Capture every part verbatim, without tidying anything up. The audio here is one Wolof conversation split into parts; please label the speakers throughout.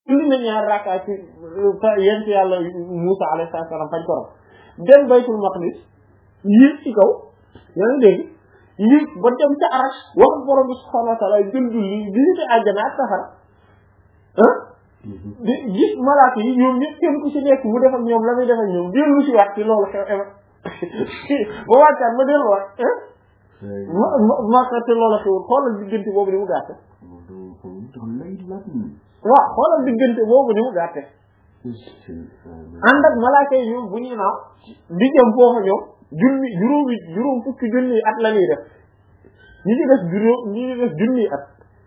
Speaker 1: indi na ñaar rakka ci yéen ci yàlla Musa alayhi salaam fañ ko rob dem baytul maqdis yéeg ci kaw yaa ngi dégg yéeg ba dem ca Arash wax borom bi subhanahu wa ta'ala jël julli bi ñu te àjjana ak safara ah di gis malaaka yi ñoom ñëpp kenn ku ci nekk mu def ak ñoom la muy def ak ñoom dellu si waat ci loolu xew ba wàccaat ma delluwaat ma ma ma te loolu xewul xoolal diggante boobu ni mu gàtte waaw xoolal diggante boobu ni mu gàtte ànd ak malaaka yi ñoom bu ñuy naaw di jëm foofa ñoom junni juróomi juróom fukki junni at la ñuy def ñi ci def juróom ñi ci def junni at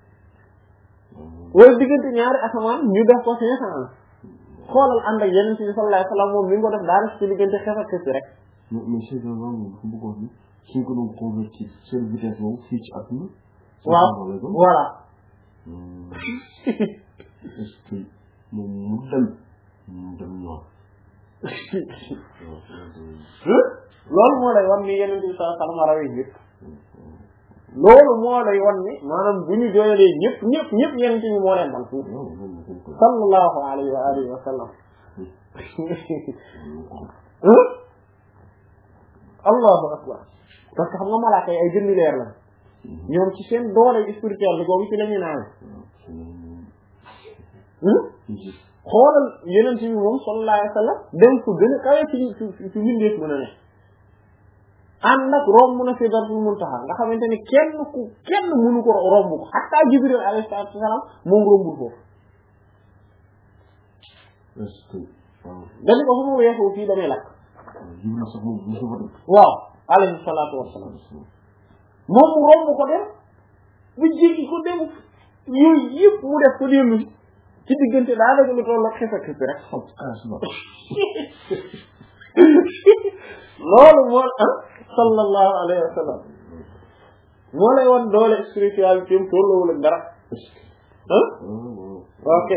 Speaker 1: wala diggante ñaari asamaan ñu def ko cinq cent ans xoolal ànd ak yeneen ci sallallahu alayhi wasallam moom mi ngi ko def daa def ci diggante xef ak xef rek
Speaker 2: mais mais c'est que moom fu bëggoon ni suñ ko doon convertir seen vitesse boobu fii ci àdduna
Speaker 1: waaw voilà
Speaker 2: est-ce que moom mu dem mu dem ñor
Speaker 1: loolu moo lay wan ni yeneen ci sallallahu alayhi wasallam rawee ñëpp loolu moo lay wan ni maanaam bu ñu jooyalee ñëpp ñëpp ñëpp yeneen ci ñu moo leen man fuuf sallallahu alayhi wa alihi wa sallam allahu akbar parce que xam nga malaaka yi ay jëmmi leer la ñoom ci seen doole spirituelle boobu ci la ñu naan xoolal yeneen ci moom sallallahu alayhi wa sallam dem fu gën a kawe ci ci ci mbindeef mën a ne ànd ak romb mun a Sidratul Muntaha nga xamante ni kenn ku kenn mënu ko romb ko hatta Jibril alayhi salaatu wa salaam moom rombul foofu dañu ko fu mu weesoo fii damay lakk waaw alayhi salaatu wa salaam moom mu romb ko dem bu jéggi ko dem yooyu yëpp mu def ko dellu ci diggante daa dëgg lu toll ak xef ak xef rek loolu moo ah sallallahu alayhi wa sallam moo lay wan doole spiritualité am tolluwul ak dara ah ok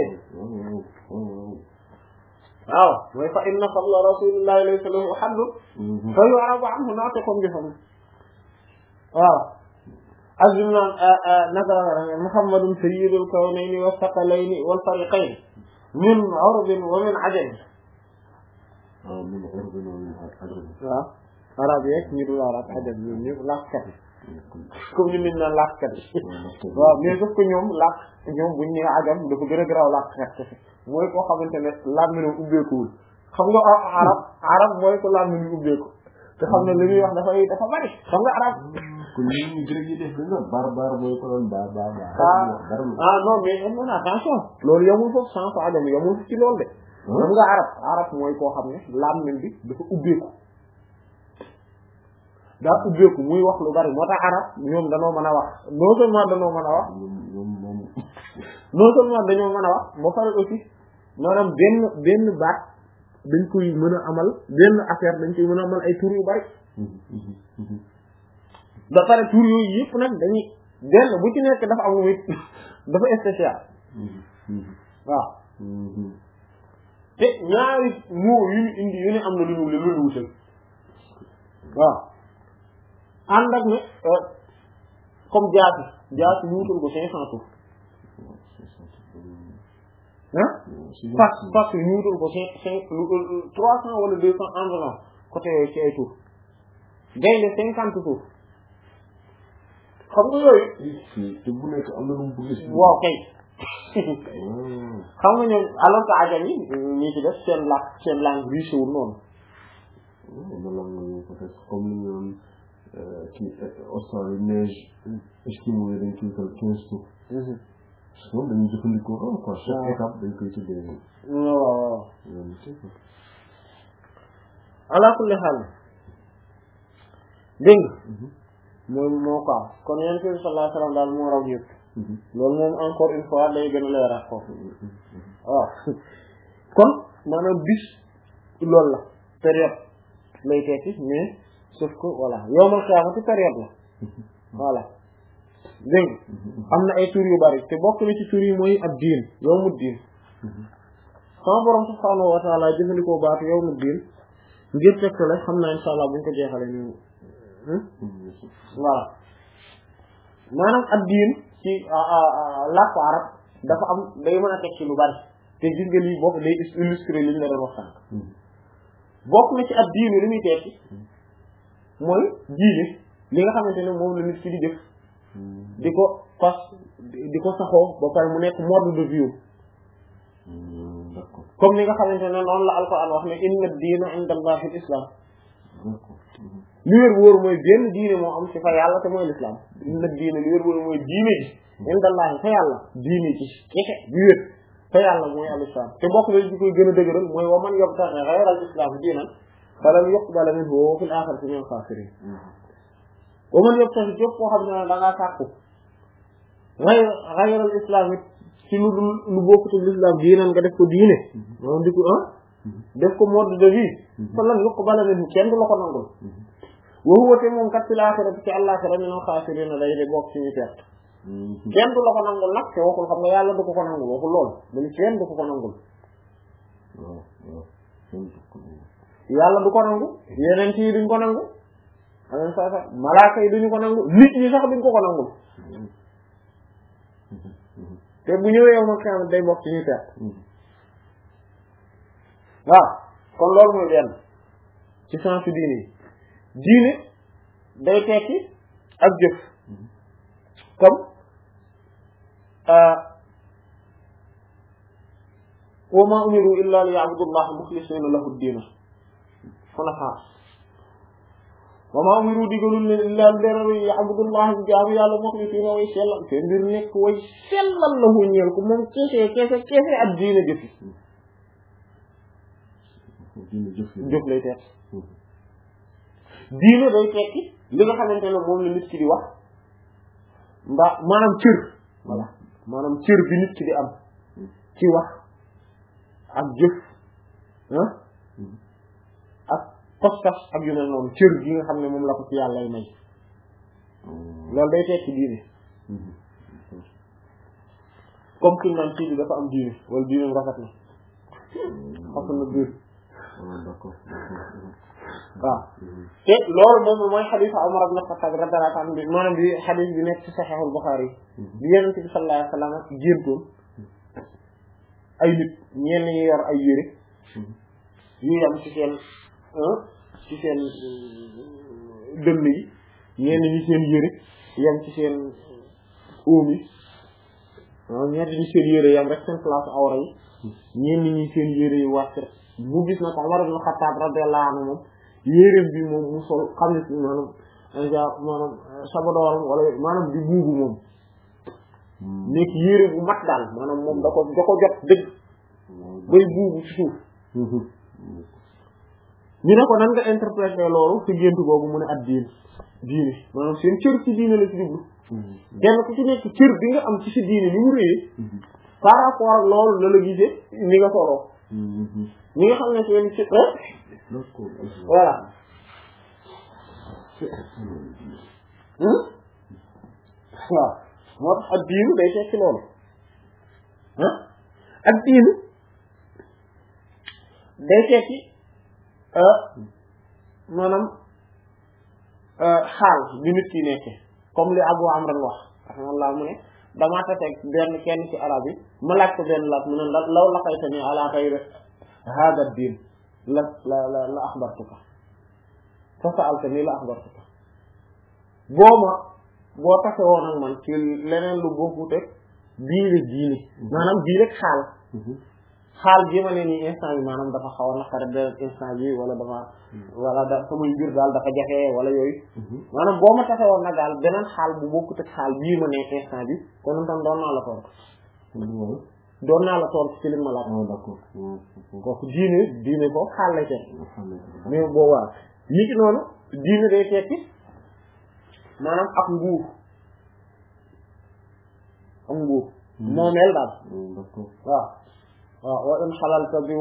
Speaker 1: waaw mooy fa inna fadla rasulillahi laysa lahu haddun fa yu'rabu anhu naatiqun bi fadlihi waaw azim naan naka muhammadun sayyidul kawnayni wa thaqalayni wal fariqayni min urbin wa min ajam
Speaker 2: min urbin wa min ajam
Speaker 1: waaw arab yeeg ñu dul arab ajam ñoom ñëpp làkkat yi comme ñu nit naan làkkat yi waaw mais sauf que ñoom làkk ñoom buñ ne ajam dafa gën a garaaw làkkat mooy koo xamante ne làmmiñam ubbeekuwul xam nga arab arab mooy ko làmmiñam ubbeeku te xam ne li muy wax dafay dafa bari xam nga arab
Speaker 2: kon ñi ñu grec yi def danga bar bar mooy ko doon bar bar bar
Speaker 1: ah non mais non attention loolu yamul foofu sans ajam yamul ci loolu de xam nga arab arab mooy koo xam ne làmmiñ bi dafa ubbeeku daa ubbeeku muy wax lu bari moo tax arab ñoom danoo mën a wax non seulement danoo mën a wax non seulement dañoo mën a wax ba pare aussi maanaam benn benn baat dañ koy mën a amal benn affaire dañ koy mën a amal ay tur yu bari ba pare tur yooyu yëpp nag dañuy benn bu ci nekk dafa am wit dafa spécial waaw te ñaari moo yu ñu indi yu ne am na lu ñu lu ñu wutal waaw ànd ak ne comme jaasi jaasi ñu wutal ko cinq cent tours ah fas fas yi ñu wutal ko cinq cinq trois cent wala deux cent environ côté ci ay tours gaynde cinquante tours xam nga yooyu
Speaker 2: te bu nekk am na lu mu bëgg
Speaker 1: waaw kay xam nga ñoom alors que ajam yi ñi ci def seen làkk seen langue riche wul noonu
Speaker 2: na langue peut-être comme ni ñoom ci Australie neige esquimaux yi dañ koy tal quinze tours parce que moom dañuy jëfandikoo am quoi chaque étape dañ koy tuddee
Speaker 1: waaw waaw ala kulli xaal dégg mooy moo ko am kon yonent bi sallallahu alayhi wa sallam daal moo raw ñëpp loolu moom encore une fois day gën a leeral ko waaw kon maanaam bis loolu la période lay tekki mais sauf que voilà yawmal qiyaamati période la voilà dégg am na ay tur yu bari te bokk na ci tur yi mooy ab diin yawmu diin sama borom subhaanahu wa ta'ala jëfandikoo baatu yawmu diin ngir teg la xam naa insha Allah buñ ko jeexale ñu voilà maanaam ab diin ci làkku arab dafa am day mën a teg ci lu bari te gis nga lii bokk day illustré li ñu la doon wax sànq bokk na ci ab diine li muy tekki mooy diine li nga xamante ne moom la nit ki di def di ko fas di ko saxoo ba pare mu nekk mode de vie comme ni nga xamante ne noonu la alquran wax ne inna diina inda allahi al islam li wér wóor mooy benn diine moo am ci fa yàlla te mooy l'islam inna diina li wér wóor mooy diine ji inda allahi fa yàlla diine ci keke bi wér fa yàlla mooy al islam te bokk na di koy gën a dëgëral mooy wa man yabtaghi ghayra al islam diinan falan yuqbala minhu wa fil akhirati minal khasirin wa man yabtaghi képp koo xam ne da ngaa sàkku ghayra ghayra al islam it ci lu dul lu bokkut ak l'islam diinan nga def ko diine moom di ko ah def ko mode de vie falan yuqbala minhu kenn du la ko nangul wa huwa te moom kat fil akhirati ci àllaxira minal khasirin day de bokk ci ñu perte kenn du la ko nangul nag te waxul xam nga yàlla du ko ko nangul waxul lool dañu kenn du ko ko nangul yàlla du ko nangu yeneen ci duñ ko nangu amen sa sa malaaka yi duñu ko nangu nit ñi sax duñ ko ko nangul te bu ñëwee yow ma xam day bokk ci ñu perte waaw kon loolu mooy benn ci sens diine yi diine day tekki ak jëf comme wa ma umiru illa liya'budu allaha mukhlisina lahu ad-din hunafa wa ma umiru digalul leen illa liya'budu allaha jaamu yàlla mukhlisina way sellal te mbir nekk way sellal lahu ñeel ko moom kese kese kese ak diine jëfi jëf lay tekki diine day tekki li nga xamante ne moom la nit ki di wax mbaa maanaam cër voilà maanaam cër bi nit ki di am ci wax ak jëf ah ak pas-pas ak yu mel noonu cër gi nga xam ne moom la ko ci yàlla may loolu day tekki diine comme ki naan kii bi dafa am diine wala diine rafet na xam na biir waaw te loolu moom mooy xadiis Umar ibn Khattab radiyallahu anhu bi maanaam bi xadiis bi nekk ci Sahihul Bukhari bi Yonent bi sallallahu alayhi wa sallam jéntoon ay nit ñenn ñi yor ay yére yu yam ci seen ci seen dënn yi ñenn ñi seen yére yam ci seen óom yi waaw ñenn ñi seen yére yam rek seen place awra yi ñenn ñi seen yére yi wàcc rek bu gis na ko Umar ibn Khattab radiyallahu anhu moom yéreem bi moom mu sol xam ne si maanaam nga maanaam sabadooram wala maanaam di buubu moom nekk yére bu mat daal maanaam moom da ko da ko jot dëgg bay buubu ci suuf ñu ne ko nan nga interpréter loolu ci gént boobu mu ne at diin diine maanaam seen cër ci diine la ci jublu kenn ku ci nekk cër bi nga am ci si diine ni mu réyee par rapport ak loolu la la gisee ni nga soloo ñi nga xam ne seen ci voilà waaw moo tax ak diinu day tekki loolu ah ak diinu day tekki maanaam xaal bi nit ki nekke comme li Abu Amr wax rahimahullah mu ne damaa taseeg benn kenn ci arab yi ma laaj ko benn laaj mu ne law laqaytani ala ghayri hada diin la la la la axbartuka fa sa'altani la axbartuka boo ma boo tase woon ak man ci leneen lu bokkut ak bii la diine maanaam bii rek xaal xaal bi ma ne nii instant bi maanaam dafa xaw a naqare benn instant bi wala dafa wala da samay mbir daal dafa jafe wala yooyu maanaam boo ma tase woon nag daal beneen xaal bu bokkut ak xaal bii ma nekk instant bi kon tam doon naa la tontu doon naa la tontu ci li ma laaj d'accord kooku diine diine ko xaal lay teg mais boobaa nit ki noonu diine day tekki maanaam ak nguur ak nguur moomeel daal waaw waaw wa in xalalta bi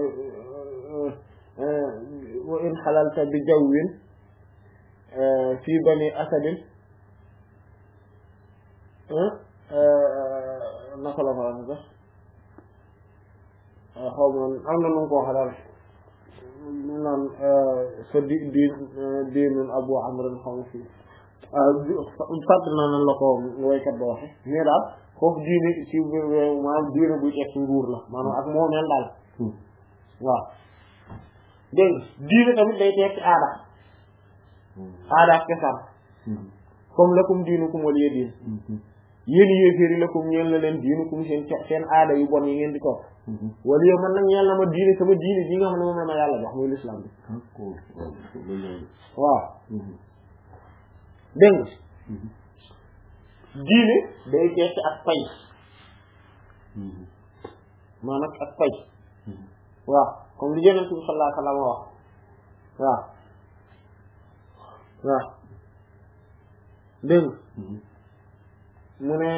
Speaker 1: wa in xalalta bi jawwin fii bani asadin naka la fa sax xaw ma am na nu mu ko waxee daal naan sa di di diinun Abu Amr xaw ma fii fàtt naa nan la ko woykat ba waxe mais daal foofu diine ci maanaam diine buy teg ci nguur la maanaam ak moomeel daal waaw dégg nga diine tamit day teg ci aada aada ak cosaan comme lakum diinukum waliya diin yéen yéeféer yi lakum ñeel na leen diinukum seen seen aada yu bon yi ngeen di topp waliya man nag ñeel na ma diine sama diine ji nga xam ne moom la ma yàlla jox muy l'islam bi waaw dégg nga diine day tekki ak pay maanaam ak pay waaw comme li Yonent bi sallallahu alayhi wa sallam wax waaw waaw dégg mu ne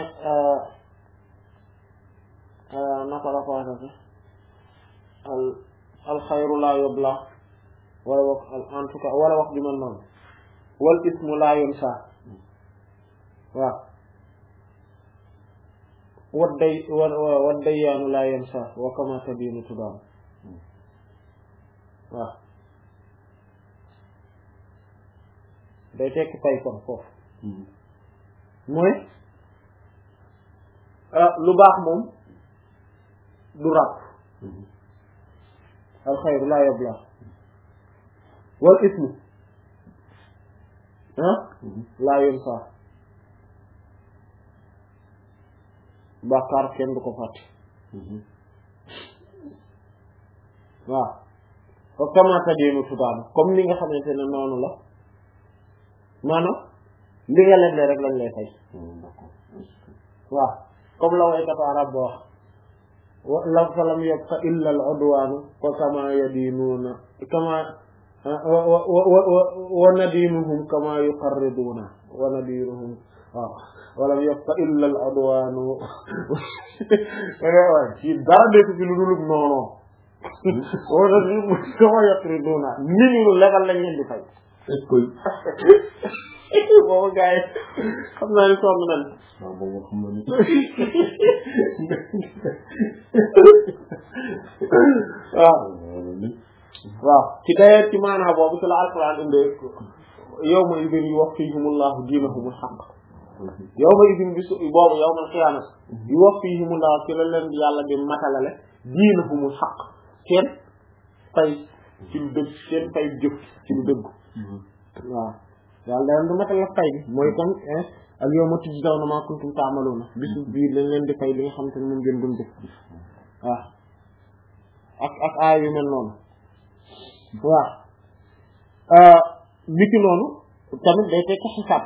Speaker 1: naka la ko waxee al al xayru laa yubla wala wax en tout cas wala wax ju mel noonu wal ismu laa yunsa waaw wat day wa wat dayyaanu laa yansa wa kama tadiinu tudaan waaw day tekki pay kon foofu mooy lu baax moom du ràpp alxayru laa yabla wal ismu ah laa yansa bàkkaar kenn du ko fàtte waaw fa kama tadiinu tudaan comme li nga xamante ne noonu la maanaam li nga leble rek lañ lay fay waaw comme la waykatu arab ba wax la fa lam yabqa illa al udwaanu fa kama yadiinuuna kama wa wa wa nadiinuhum kama yuqarriduuna wa nadiinuhum waaw walam yabqa illa al udwaanu waaw ci dara deetu fi lu dulub noonu wa nadiinuhum kama yuqarriduuna nit ñu lebal lañ leen di fay boobu gars yi xam naa ni sonn nañ
Speaker 2: waaw boobu xam na ni
Speaker 1: waaw waaw ci dayee ci maanaam boobu ci la alquran indee yawma idin yuwaffihimullahu diinahumul haqq yawma idin bis boobu yawmal qiyaama yuwaffihimullahu ci la leen yàlla di matalale diinahumul haqq seen fay ci lu dëgg seen fay jëf ci lu dëgg waaw yàlla da leen di matal la fay bi mooy comme al yawma tujzawna ma kuntum ta'maluna bisu biir lañ leen di fay li nga xamante ne moom ngeen doon def waaw ak ak aay yu mel noonu waaw niki noonu tamit day tekk xisaab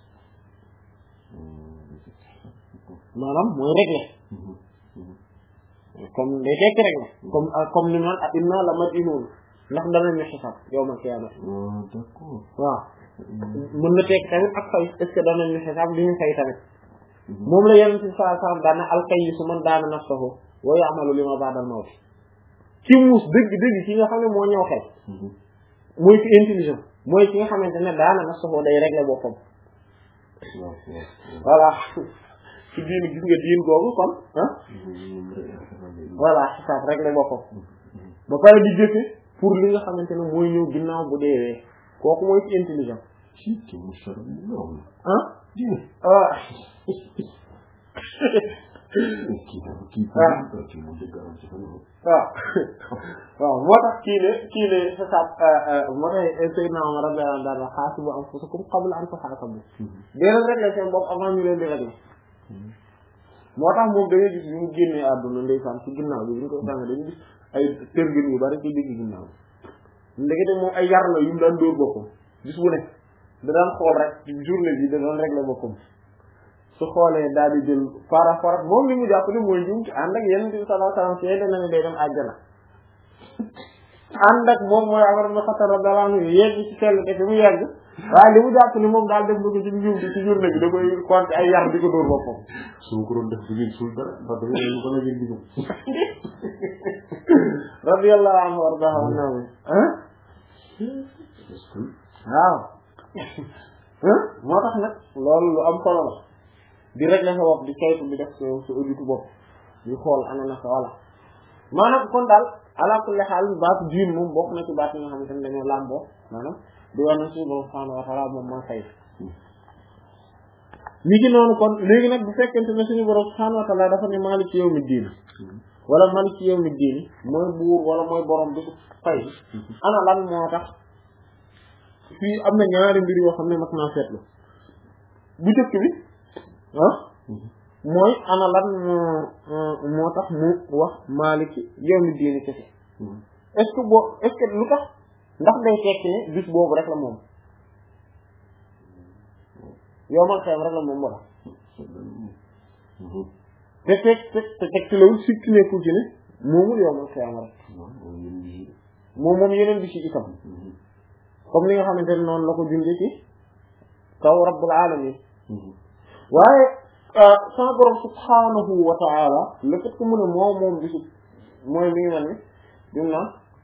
Speaker 1: maanaam mooy régler comme day tekk régler comme comme li naan ak inna la madinun ndax danañu xisaab yawmal qiyaama
Speaker 2: d'accord
Speaker 1: waaw mën na tekk tamit ak fay est-ce que danañu xisaab li ñu fay tamit moom la Yonent bi sallallahu alayhi wa sallam daana al-kayyisu man daana nafsahu wa ya'malu lima ba'da al-mawt ci muus dëgg dëgg ci nga xam ne moo ñëw xel mooy ci intelligent mooy ci nga xamante ne daana nafsahu day régler boppam voilà ci diin gis nga diin googu kon ah voilà xisaab régler boppam ba pare di jëfe pour li nga xamante ne mooy ñëw ginnaaw bu deewee kooku mooy ci intelligent ah ah waaw waaw moo tax kii ne kii ne sa sab moo tax Seydina Omar radiyallahu anhu daal haasibu anfusakum qabla an tuhaasabu déedéet régler seen bopp avant ñu leen di régler moo tax moom da ngay gis bi mu génnee àdduna ndeysaan ci ginnaaw bi bu ñu ko sànga dañuy gis ay tërgën yu bari ci digg ginnaaw ndekete moom ay yar la yu mu daan dóor boppam gis bu ne da daan xool rek ci journée bi da doon régler boppam su xoolee daal di jël par rapport ak moom li mu jàpp ne mooy jum ci ànd ak Yonent bi sallallahu alayhi wa sallam seede na ne day dem àjjana ànd ak moom mooy Umar ibn Khattab radiyallahu anhu yegg ci sell te fi mu yegg waaye li mu jàpp ni moom daal def na ko ci njum bi ci journée bi da koy compter ay yar di ko dóor boppam
Speaker 2: su ko doon def du ngeen sul dara ndax da ngeen ko la ngeen digum
Speaker 1: radiyallahu anhu wardahu anhu ah waaw moo tax nag loolu lu am solo la di régler sa bopp di saytu di def sa sa auditu bopp di xool ana naka wala maanaam kon daal ala kulli xaal baatu diin moom bokk na ci baat yi nga xamante ne dañoo làmboo maanaam di wax na si borom subhanahu wa ta'ala moom moo fay ni ki noonu kon léegi nag bu fekkente ne suñu borom subhaanahu wa ta'ala dafa ne maaliki yawmi diin wala maaliki yawmi diin mooy buur wala mooy borom bi fay ana lan moo tax fii am na ñaari mbir yoo xam ne mat naa seetlu bu jëkk bi ah mooy ana lan moo moo tax mu wax maaliki yawmi diin kese est-ce que boo est-ce que lu tax ndax day tekki ne bis boobu rek la moom yow man xeem rek la moom moo tax te teg te te teg ci loolu sikki nekkul ci ne moomul yow man xeem rek moom moom yeneen bi ci itam comme li nga xamante ne noonu la ko junge ci kaw rabbul alamin waaye sama borom subhanahu wa ta'ala le fait que mu ne moom moom bisu mooy mi ngi mel ni dum naan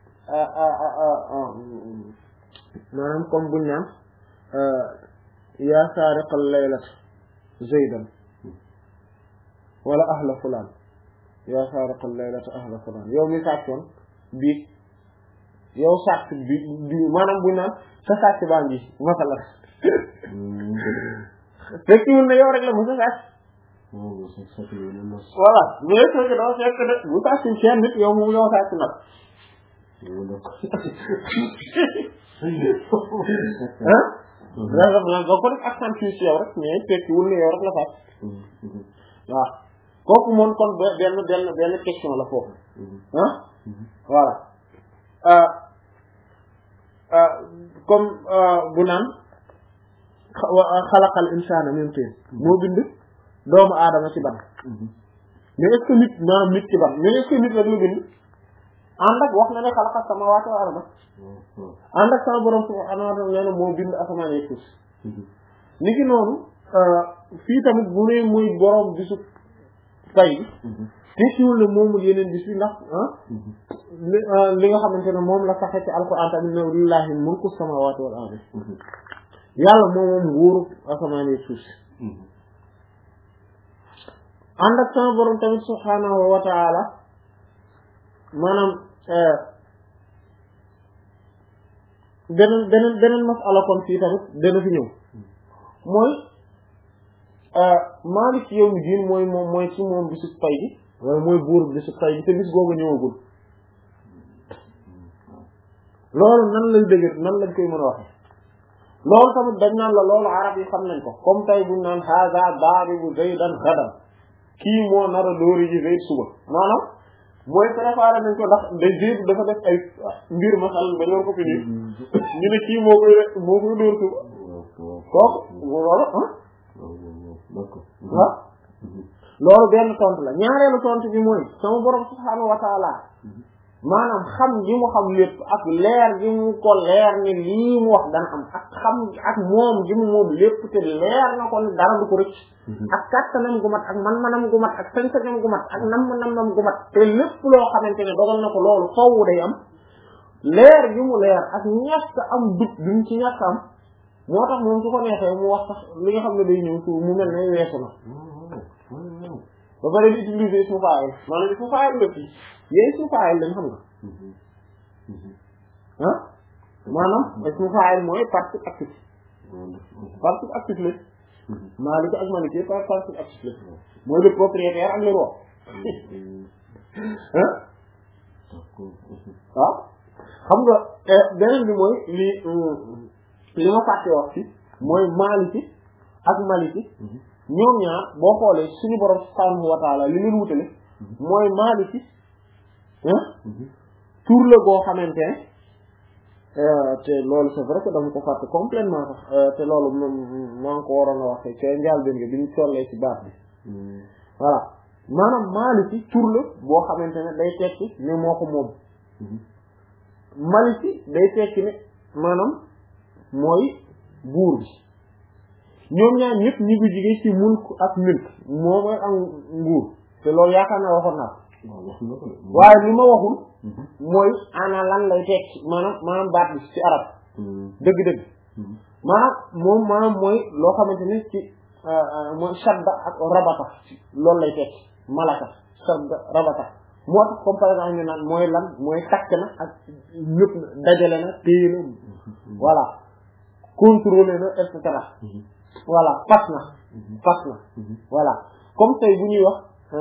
Speaker 1: maanaam comme buñ naan yaa saariqal laylata zaydan wala ahla fulaan yaa saariqal laylata ahla fulaan yow mi sàccoon bii yow sàcc bi bi maanaam buñ naan sa sàcc baa ngi masala fekkiwul ne yow rek la mu sa sàcc voilà mais fekk doo fekk de bu sàcc seen nit yow moom yow sàcc nag ah da nga ko def accentué ci yow rek mais fekkiwul ne yow rek la sàcc waaw kooku moom kon benn benn benn question la foofu ah voilà comme bu naan xalaqal insaana min tiin moo bind doomu aadama ci ban mais est-ce que nit maanaam nit ci ban mais est-ce que nit rek lu bind ànd ak wax na ne xalaqa samaawaati wal arda ànd ak sama borom subhaanahu wa ta'aala moo bind asamaan ak suuf ni ki noonu fii tamit bu ne muy borom bisu fay tekkiwul ne moomul yeneen bis bi ndax li nga xamante ne moom la saxe ci alquran tamit ne lillahi mulku samaawaati wal ardi yàlla moom moom wóoru asamaan ak suuf ànd ak sama borom tamit subhaanahu wa ta'ala maanaam beneen beneen beneen masala kon fii tamit dana fi ñëw mooy maalik yawmi diin mooy moom mooy ci moom bisu pay bi waaye mooy buur bisu pay bi te bis googu ñëwagul loolu nan lay dëgër nan lañ koy mën a waxe loolu tamit dañ naan la loolu arab yi xam nañ ko comme tey buñ naan haza daaribu zaydan gadan kii moo nar a dóori ji zayd suba maanaam mooy préparé nañ ko ndax day Zayd dafa def ay mbir masal ba ñor ko fi nii ñu ne kii moo koy moo koy dóor suba kooku loolu ah waaw loolu benn tontu la ñaareelu tontu bi mooy sama borom subhaanahu wa ta'ala maanaam xam gi mu xam lépp ak leer gi mu ko leer ni lii mu wax dana am ak xam ak moom gi mu moom lépp te leer na ko ni dara du ko rëcc ak kàttanam gu mat ak man-manam gu mat ak sañ-sañam gu mat ak nam-nam gu mat te lépp loo xamante ne dogal na ko loolu faww day am leer gi mu leer ak ñàkk am dut bi mu ci ñàkk am moo tax moom su ko neexee mu wax sax li nga xam ne day ñëw su mu mel ne weesu na ba pare di utiliser ismu fa'il maanaam ismu fa'il lépp yéen ismu fa'il lañ xam nga ah maanaam ismu fa'il mooy participe actif participe actif la Maliki ak Maliki par participe actif la mooy le propriétaire ak le roi ah waaw xam nga beneen bi mooy li li ma fàtte wax ci mooy Maliki ak Maliki ñoom ñaar boo xoolee suñu borom subhanahu wa ta'ala li leen wutale mooy Maliki tur la boo xamante ne te loolu c'est vrai que dama ko fàtte complètement sax te loolu maa ngi ko waroon a waxee ca njàlbéen nga bi ñu tollee ci baat bi voilà maanaam Maliki tur la boo xamante ne day tekki ne moo ko moom Maliki day tekki ne maanaam mooy buur bi ñoom ñaar ñëpp ñu ngi jigee ci mulk ak milk moo mooy am nguur te loolu yaakaar naa waxoon naa waaye li ma waxul mooy ana lan lay tekki maanaam maanaam baat bi ci arab dëgg-dëgg maanaam moom maanaam mooy loo xamante ne ci mooy shadda ak rabata loolu lay tekki malaka shadda rabata moo tax comme par exemple ñu naan mooy lan mooy takk na ak ñëpp dajale na téye na voilà contrôler na et cetera voilà fas na fas na voilà comme tey bu ñuy wax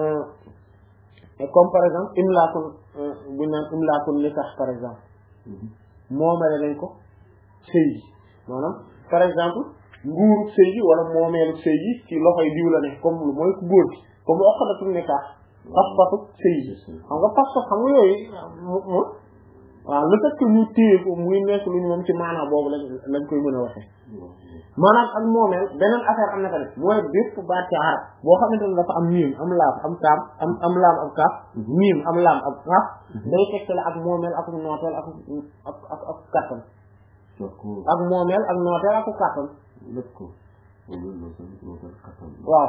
Speaker 1: comme par exemple imlaakul bu ñu naan imlaakul nikah par exemple moomale nañ ko sëy yi maanaam par exemple nguuru sëy yi wala moomeelu sëy yi ci loxoy diw la ne comme lu mooy ku góor gi comme oqadatul nikah pas-pasu sëy yi xam nga pas-pas xam nga yooyu moom waaw le fait que ñu téye ko muy nekk lu ñu moom ci maanaam boobu lañ lañ koy mën a waxee maanaam ak moomeel beneen affaire am na tamit mooy bépp baat ci arab boo xamante ne dafa am miim am laam am kaam am am laam am kaaf miim am laam am kaaf day tegtale ak moomeel ak nooteel ak ak ak ak kàttan ak moomeel ak nooteel ak kàttan waaw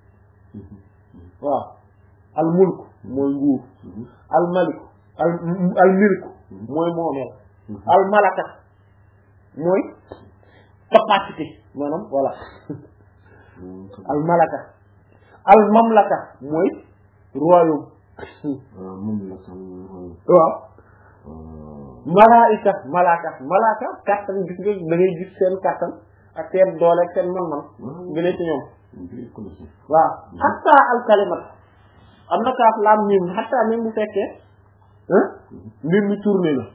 Speaker 1: waaw al mulk mooy nguur al malik al al milk mooy moomeel al malaka mooy capacité maanaam voilà al malaka al mamlaka mooy royaume waaw malaika malaka malaka kattan gis nga da ngay gis seen kattan ak seen doole ak seen man-man gëne ci ñoom waaw hatta al kalimat am na kaaf laam miim hatta même bu fekkee mbir mi tourné na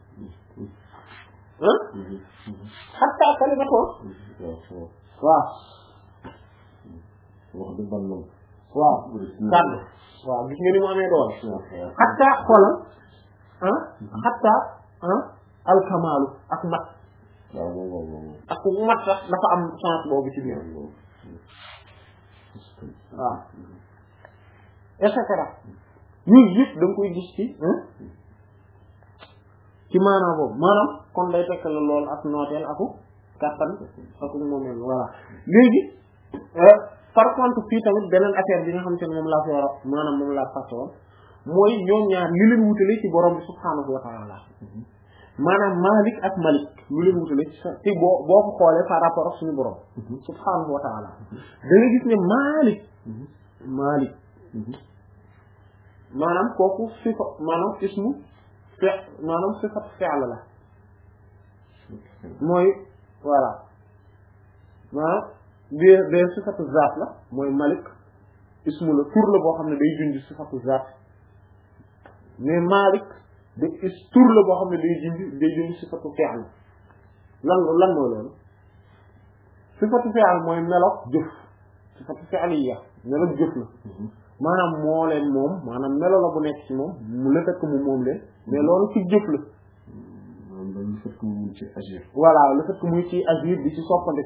Speaker 1: ah hatta kalimatoo waaw waaw kàddu waaw gis nga ni mu amee doole hatta xoolal ah hatta ah alkamaalu ak mat ak mat sax dafa am chance boobu ci biir waaw et cetera yooyu yëpp da nga koy gis ci ci maanaam boobu maanaam kon day fekk la lool ak nooteel aku kàttan aku moomeel voilà léegi par contre fii tamit beneen affaire bi nga xamante ne moom laa fi war a maanaam moom laa fàtte woon mooy ñoom ñaar li leen wutale ci borom bi subhaanahu wa ta'ala maanaam Malik ak Malik lu leen wutale ci boo boo ko xoolee par rapport ak suñu borom subhaanahu wa ta'ala da nga gis ne Malik Malik maanaam kooku sifa maanaam ismu fe maanaam sifat fi'l la mooy voilà maanaam bi bi sifatu zaat la mooy Malik ismu la tur la boo xam ne day junj sifatu zaat mais Malik de is tur la boo xam ne day junj day junj sifatu fi'l lan lan mooy loolu sifatu fi'l mooy meloog jëf sifatu fi'liya meloog jëf la maanaam moo leen moom maanaam melo la bu nekk ci moom mu la fekk mu moom leen mais loolu ci jëf la
Speaker 2: le fait que mu ci agir
Speaker 1: voilà le fait que muy ci agir di ci soppandi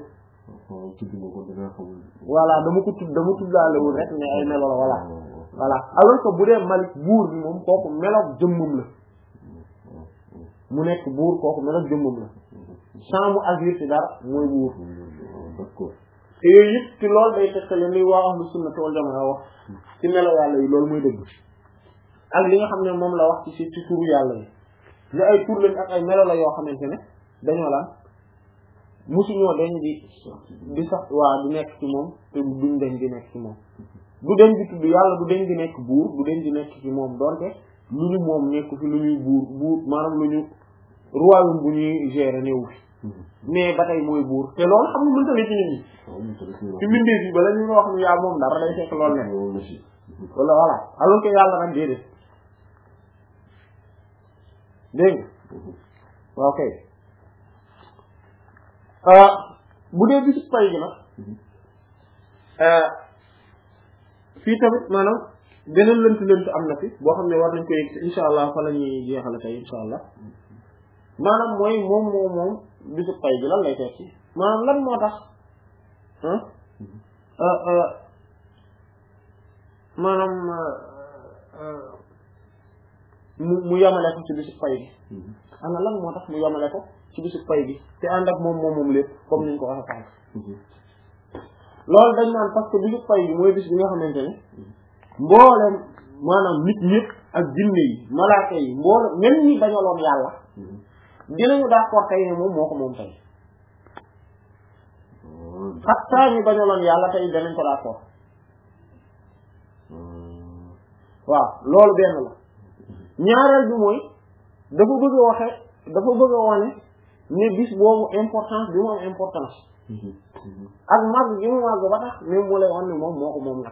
Speaker 1: voilà dama ko tudd dama tuddaalewul rek mais ay melo la voilà voilà alors que bu dee Malik buur bi moom kooku meloog jëmmam la mu nekk buur kooku meloog jëmmam la sans mu agir ci dara mooy buur
Speaker 2: d'accord
Speaker 1: te yooyu yëpp ci loolu day tekkale li waa ahlu sunnati wal jamaa wax ci melo yàlla yi loolu mooy dëgg ak li nga xam ne moom la wax ci ci turu yàlla yi li ay tur lañ ak ay melo la yoo xamante ne dañoo lan musuñoo dañ di di sax waa di nekk ci moom te duñ dañ di nekk ci moom du dañ di tudd yàlla du dañ di nekk buur du dañ di nekk ci moom donte lu ñu moom nekk fi lu ñuy buur buur maanaam lu ñu royaume bu ñuy gérer néewu fi mais ba tey mooy buur te loolu xam nga mënta ne ci nit ñi ci mbindeef yi bala ñu wax ni yaa moom dara day fekk loolu ne wala voilà alors que yàlla nag déedéet dégg nga ok bu dee bisu pay gi nag fii tamit maanaam beneen lënt lënt am na fi boo xam ne war nañ ko yegg insha allah fa la ñuy jeexale tey insha allah maanaam mooy moom moom moom bisu pay gi lan lay tekki maanaam lan moo tax maanaam mu mu yamale ko ci bisu pay gi ana lan moo tax mu yamale ko ci bisu pay gi te ànd ak moom moom moom lépp comme niñ ko waxee sànq loolu dañ naan parce que bisu pay gi mooy bis bi nga xamante ne mboolem maanaam nit ñëpp ak jinne yi malaaka yi mboolem même ñi bañaloon yàlla dinañu d'accord tey ne moom moo ko moom tey xattaa ñu bañaloon yàlla tey danañ ko d'accord waaw loolu benn la ñaareel bi mooy dafa bëgg a waxe dafa bëgg a wane ne bis boobu importance bi mu am importance ak mag gi mu mag ba tax même mu lay wan ne moom moo ko moom nag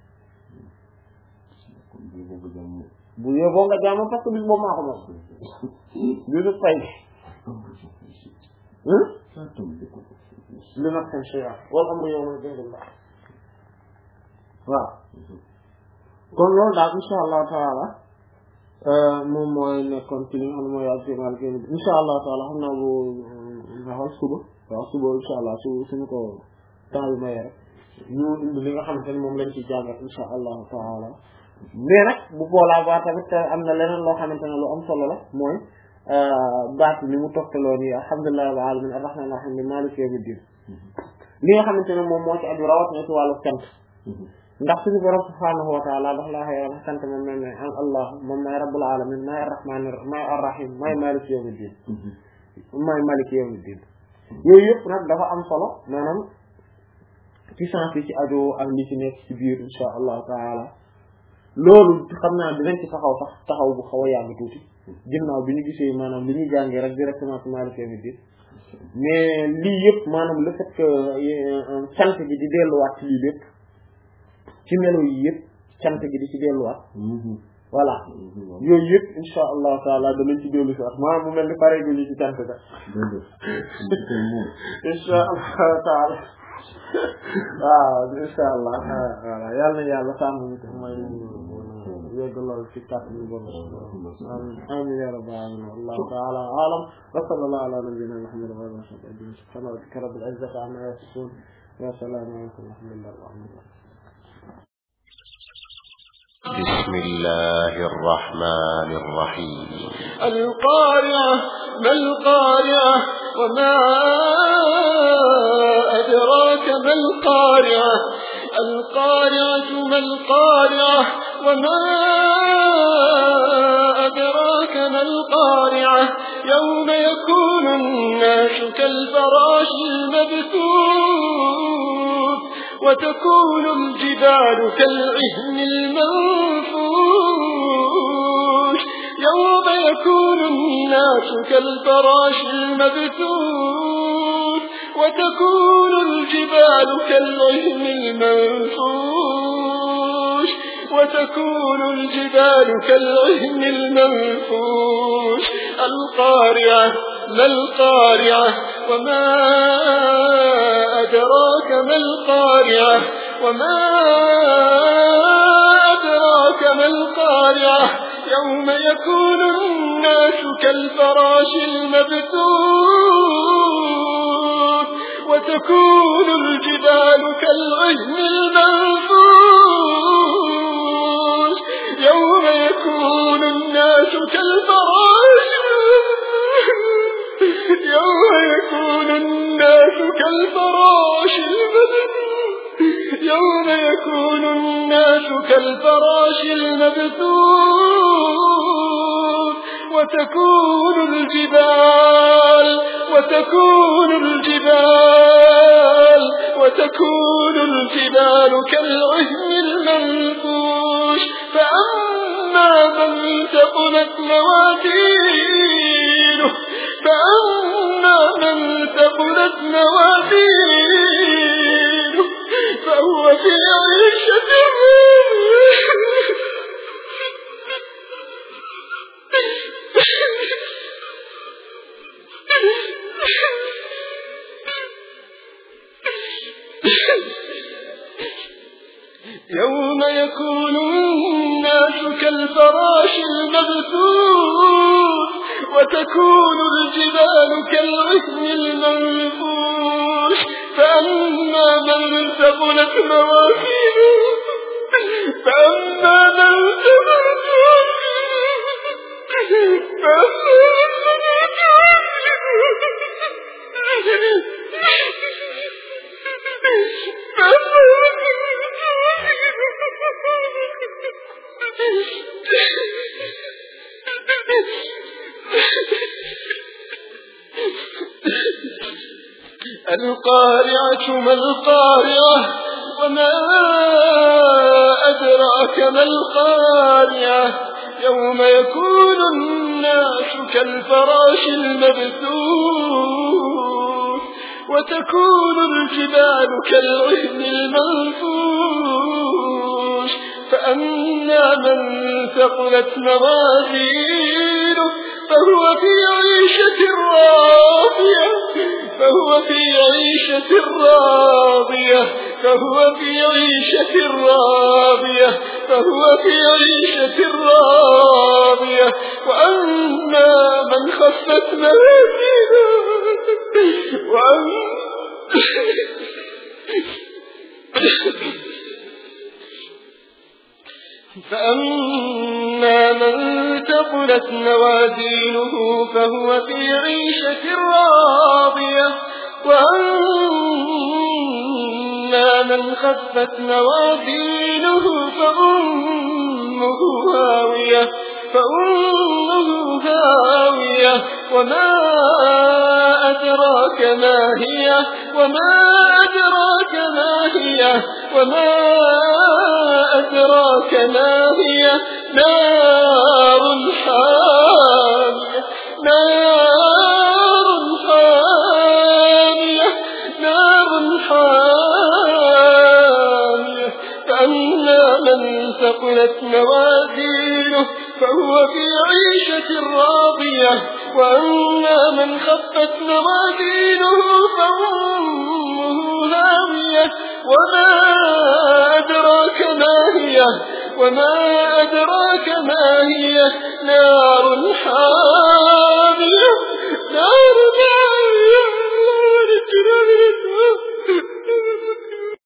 Speaker 1: bu yóbboo nga jàmm parce que bis boobu maa ko moom bisu fay li nag seen chea wala am nga yow na dégg la waaw kon loolu daal insha allah taala moom mooy nekkoon ci li nga xam ne mooy ak mal génn insha allah taala xam naa bu naxal suba waaw suba insha allah su suñu ko temps bi mayee rek ñu indi li nga xamante ne moom lañ ci jàngat insha allah taala mais nag bu boolaa ba tamit am na leneen loo xamante ne lu am solo la mooy baat ni mu toftaloo nii alhamdulillahi rabbil alamin arrahman arrahim maliki yawmiddin li nga xamante ne moom moo ci aju rawat na ci wàllu cant ndax suñu borom subhanahu wa ta'ala dafa laa xëy wax sant moom mel ne an allah moom may rabbul alamin may arrahman may arrahim may maliki yawmiddin may maliki yawmiddin yooyu yëpp nag dafa am solo maanaam ci sens yi ci aju ak li ci nekk ci biir insha allah taala loolu xam naa dinañ ci taxaw sax taxaw bu xaw a yàgg tuuti ginnaaw bi ñu gisee maanaam li ñuy jàngee rek directement ci maliki yawmiddin mais lii yëpp maanaam le fait que sant gi di delluwaat ci lii lépp ci melo yi yëpp sant gi di ci delluwaat voilà yooyu yëpp insha allah taala danañ ci dellu si wax maanaam mu mel ni pare gu ñu ci sant ga insha allah taala waaw insha allah voilà yàlla na yàlla sàmm ñu ko mooy yegg lool ci kàtt ñu bon amin ya rabbal alamin wallahu taala alam wa sallallahu ala nabiyyina muhammad wa ala alihi wa sahbihi subhana rabbika rabbil izzati amma yasifun wa salamun ala al-mursalin
Speaker 3: بسم الله الرحمن الرحيم
Speaker 4: القارعة ما القارعة وما أدراك ما القارعة القارعة ما القارعة وما أدراك ما القارعة يوم يكون الناس كالفراش المبثوث وتكون الجبال كالعهن المنفوش يوم يكون الناس كالفراش المبثوث وتكون الجبال كالعهن المنفوش وتكون الجبال كالعهن المنفوش القارعة ما القارعة وما أدراك ما القارعة وما أدراك ما القارعة يوم يكون الناس كالفراش المبثوث وتكون الجبال كالعهن المنفوش يوم يكون الناس كالفراش يوم يكون الناس كالفراش يوم يكون الناس كالفراش المبثوث وتكون الجبال وتكون الجبال وتكون الجبال كالعهن المنفوش فأما من ثقلت موازينه فأما من ثقلت موازينه فهو في عيشة يوم يكون الناس كالفراش المبثوث وتكون الجبال كالعهن المنفوش فأما من ثقلت موازينه فأما من ثقلت القارعة ما القارعة وما أدراك ما القارعة يوم يكون الناس كالفراش المبثوث وتكون الجبال كالعهن المنفوش فأما من ثقلت موازينه فهو في عيشة راضية فهو في عيشة راضية فهو في عيشة راضية فهو في عيشة راضية وأما من خفت موازينه وأما فأما من ثقلت موازينه فهو في عيشة راضية وأما من خفت موازينه فأمه هاوية فأمه هاوية وما أدراك ما هي وما أدراك ما هي وما أدراك ما هي نار حامية نار حامية نار حامية فأما من ثقلت موازينه فهو في عيشة راضية وأما من خفت موازينه فأمه هاوية وما أدراك ما هي وما أدراك ما هي نار حامية